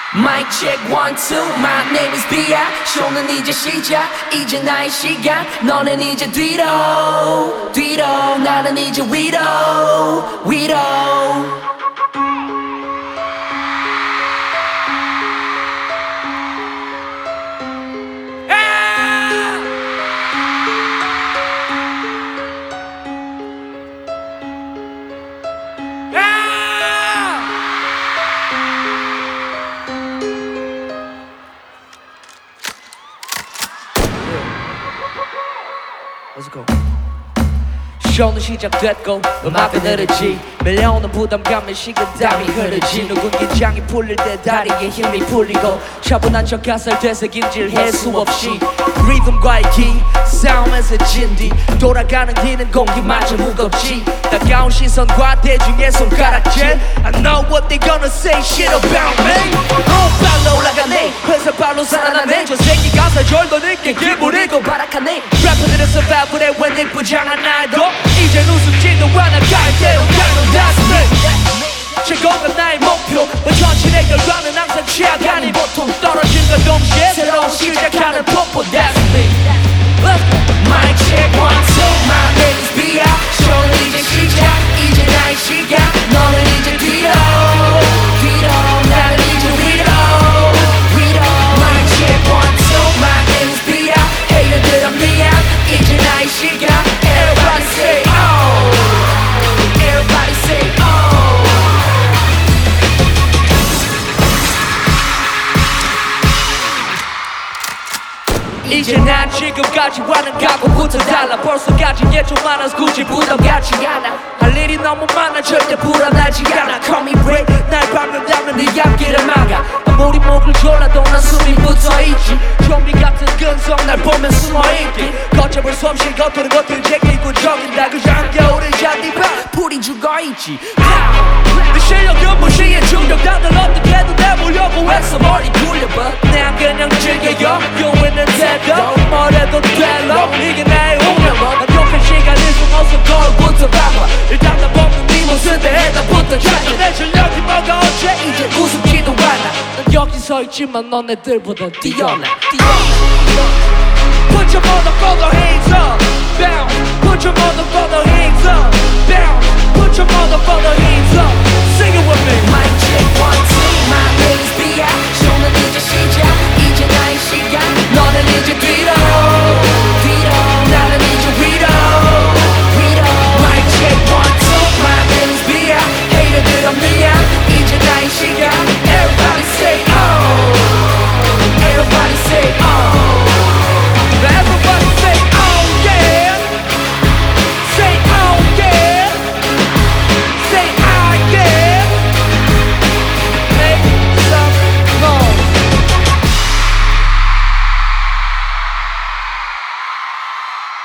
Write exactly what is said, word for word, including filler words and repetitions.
Mic check one two. My name is Bia. 쇼는 이제 시작. 이제 나의 시간. 너는 이제 뒤로 뒤로. 나는 이제 위로 위로. Let's go. 쇼는 시작됐고 음악은 흐르지 밀려오는 부담감에 식은땀이 흐르지 누군 긴장이 풀릴 때 다리에 힘이 풀리고 차분한 척 가사를 되새김질 수 없이 리듬과의 기 싸움에서 진뒤 돌아가는 길은 공기마저 무겁지 따가운 시선과 대중의 손가락질 I know what they gonna say shit about me 어 발로 올라가네 회사 발로 살아나네 저 새끼 가사 절도 늦게 기분이고 바락하네 래퍼들은 survival에 왜 예쁘지 않아 나도 이젠 웃음지도 않아 갈대로 가는 다스네 최고가 나의 목표 뭐 전진의 결과는 항상 취약하니 보통 떨어진과 동시에 새로운 시작하는 폭포 That's me Mic check one two. My name is Bia. 쇼는 이제 시작. 이제 나의 시간. 너는 이제 뒤로 뒤로. 나는 이제 위로 위로. Mic check one two. My name is Bia. Hater들아 미안. 이제 나의 시간. Everybody say oh. Everybody say oh. 이제 난 지금까지와는 각오부터 달라 벌써 가진 게 좀 많아서 굳이 부담 갖지 않아 할 일이 너무 많아 절대 불안하지 않아 Call me break 날 밟는다면 네 앞길을 막아 아무리 목을 졸라도 난 숨이 붙어있지 좀비 같은 근성 날 보면 숨어있기 걷잡을 수 없이 겉도는 것들 제끼고 저긴다 그 한겨울을 잔디봐 불이 죽어있지 내 실력은 무시해 중력단들 어떻게든 내보려고 했어 머리 굴려봐 난 그냥 즐겨 여유있는 태도 뭐래도 될로 이게 나의 운명 난 독한 시간을 숨어서 거울부터 봐봐 일단 나 뽑는 네 모습에 해답부터 찾아 내 실력이 뭐가 어째 이제 우습지도 않아 난 여기 서있지만 너네들보다 뛰어나 Put your motherfucker hands up Bounce Put your motherfucker hands up Bounce Put your motherfucker hands up Sing it with me Mic check one two.